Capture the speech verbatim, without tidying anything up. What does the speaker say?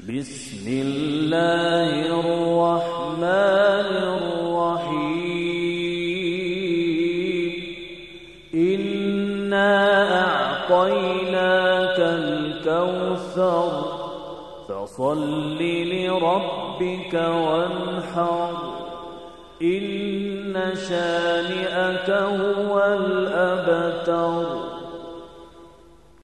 بسم الله الرحمن الرحيم إنا أعطيناك الكوثر فصل لربك وانحر إن شانئك هو الأبتر